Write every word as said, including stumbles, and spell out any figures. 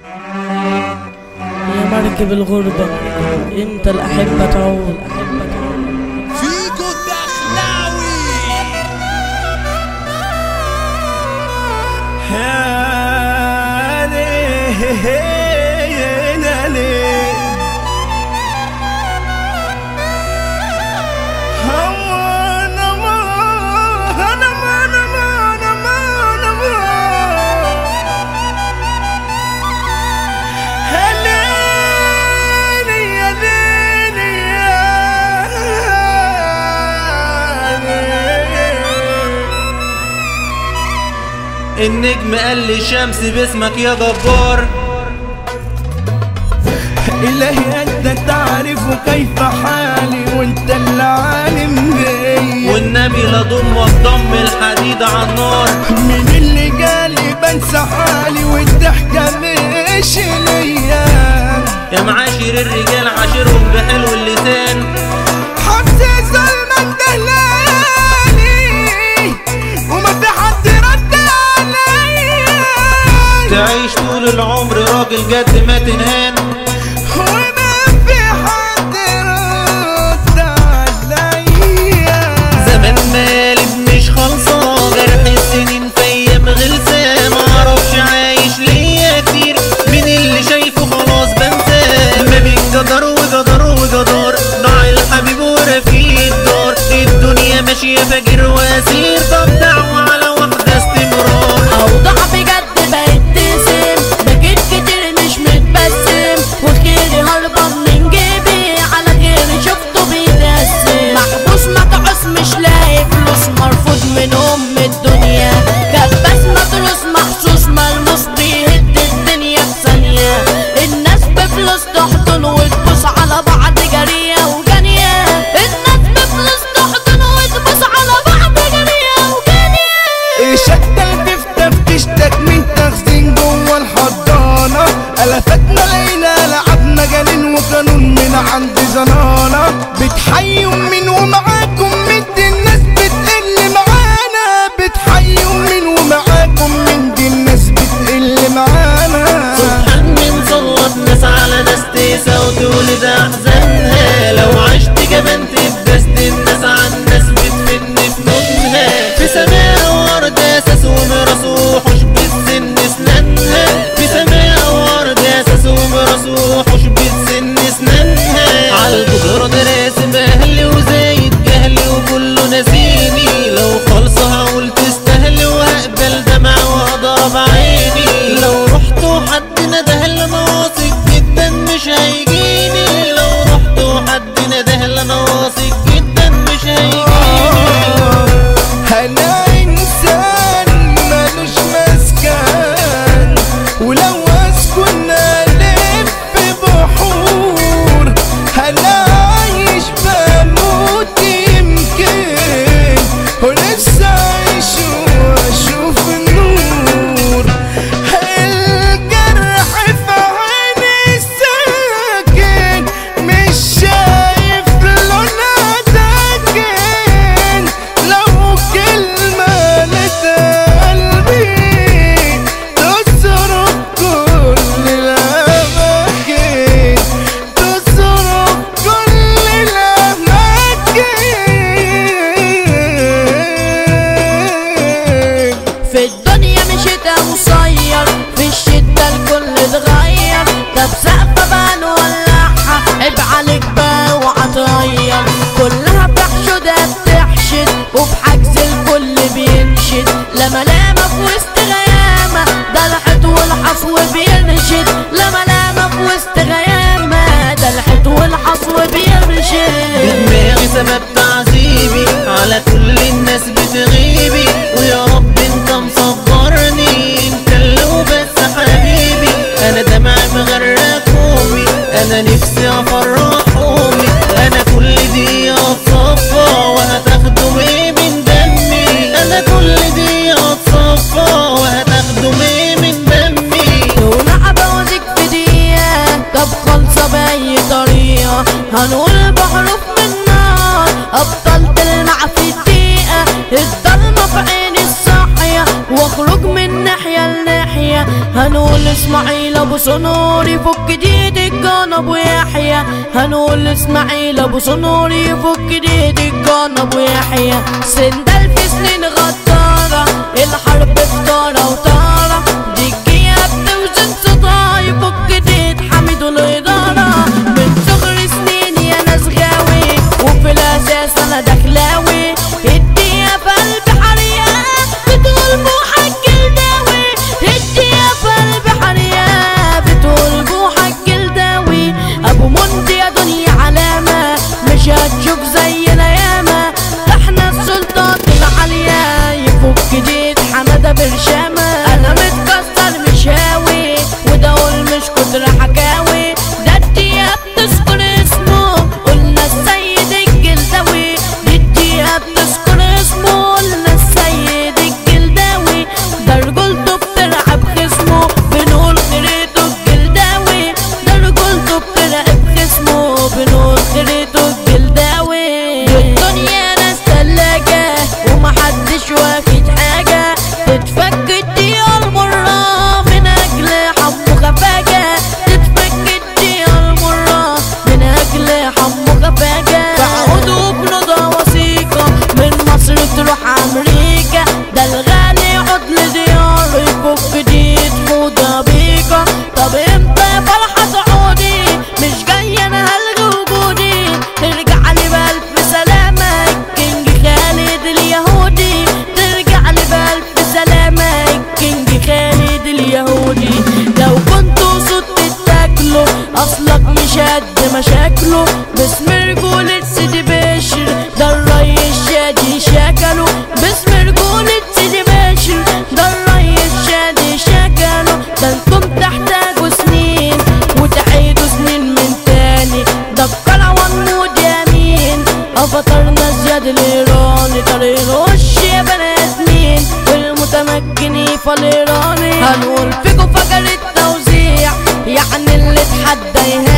يا مركب الغربة امتى الأحبة تعود؟ فيجو الدخلاوي النجم قال لي الشمس باسمك يا جبار. إلهي أنت تعرف كيف حالي وأنت اللي عالم بيا، والنبي لا ضم وضم الحديد على النار. مين اللي جالي بنسى حالي والضحكة مش ليا. يا معاشر الرجال عاشرهم بحلو اللسان، حبسي ظلمك ده ليالي وما في حد رد عليا. تعيش طول العمر راجل جد ما تنهان، وما في حد رد عليا. زمان مالب مش خلصان، جرح السنين في ايام غلسان. معرفش عايش ليا كتير، مين اللي شايفه خلاص بنساه. ما بين جدار وجدار وجدار، ضاع الحبيب ورفيق الدار. الدنيا ماشية فجر واسير، طب دعوة على واحدة استمرار. أوضاع بجد بقت تسم، بكيت كتير مش متبسم، وخيري هربان من جيبي على غيري شفته بيتقسم. محبوس مدعوس مش لاقي فلوس، مرفوض من أم الدنيا. كباس مدروس محسوس ملموس، بيهد الدنيا في ثانية. الناس بفلوس تحضن وتبوس على بعض جارية وجانية. الناس بفلوس تحضن وتبوس على بعض جارية وجانية. شتى تفتشتك من تخزين جوه الحضانة. ألفتنا لقينا لعبنا جنين وقانون من عند زنانة. بتحيوا مين ومعاكم مين دي الناس بتقل معانا. بتحيوا مين ومعاكم مين دي الناس بتقل معانا. سبحان من سلط ناس على ناس تقسى وتولد أحزانها. لو عشت جبنت بجسد الناس عن ناس بتفن فنونها. في سماء وأرض أساس ومراس وحوش بالسن سنانها. في سماء وأرض أساس هنقول اسماعيل ابو سنور يفك ديد الجان ابو يحيى هنقول اسماعيل ابو سنور يفك ديد الجان ابو يحيى سندال في سنين غدارة الحرب في طارة وطارة دي الجية بتوزن صداع يفك ديد حميد الإدارة من صغر سنين يا ناس غاوي وفي الأساس أنا دخلاوي الدنيا في قلبي حريقة بتقول بوحك جلداوي الدنيا في قلبي حريقة بتقول بوحك جلداوي أبو مندي يا دنيا علامة مش هتشوف زينا ياما ده احنا السلطات العالية يفك ديد حمادة برشامة أنا متكسر مش هاوي وده قول مش كتر حكاوي ده الدنيا بتذكر اسمه قلنا السيد الجلداوي دي الدنيا بتذكر اسمه قلنا السيد الجلداوي ده رجولته بترعب خصمه بنقول خريطه الجلداوي ده رجولته بترعب خصمه بنقول خريطه الجلداوي الدنيا ناس تلاجة ومحدش واخد حاجة تتفك الدنيا المرة من أجل حمو خفاجة تتفك الدنيا المرة من أجل حمو خفاجة تعودوا بنضا وثيقة من مصر تروح أمريكا ده الغالي عدل ديار يفك ديد فوضى بيكا طب امتى يا فرحة تعودي مش جاية أنا هلغي وجودي ترجع لي بألف سلامة الكينج خالد اليهودي ترجع لي بألف سلامة الكينج خالد اليهودي لو كنتوا صوت تتاكلوا أصلك مش قد مشاكله باسم رجولة سيدي بشر ده الريس شادي شكله باسم رجولة سيدي بشر ده الريس شادي شكله ده انتم تحتاجوا سنين وتعيدوا سنين من تاني ده الكروان مود يمين أفطرنا زياد الإيراني طريق الوش يا بني آدمين والمتمكن فالإيراني هنقول فيكوا فجر التوزيع يعني اللي اتحدى يهان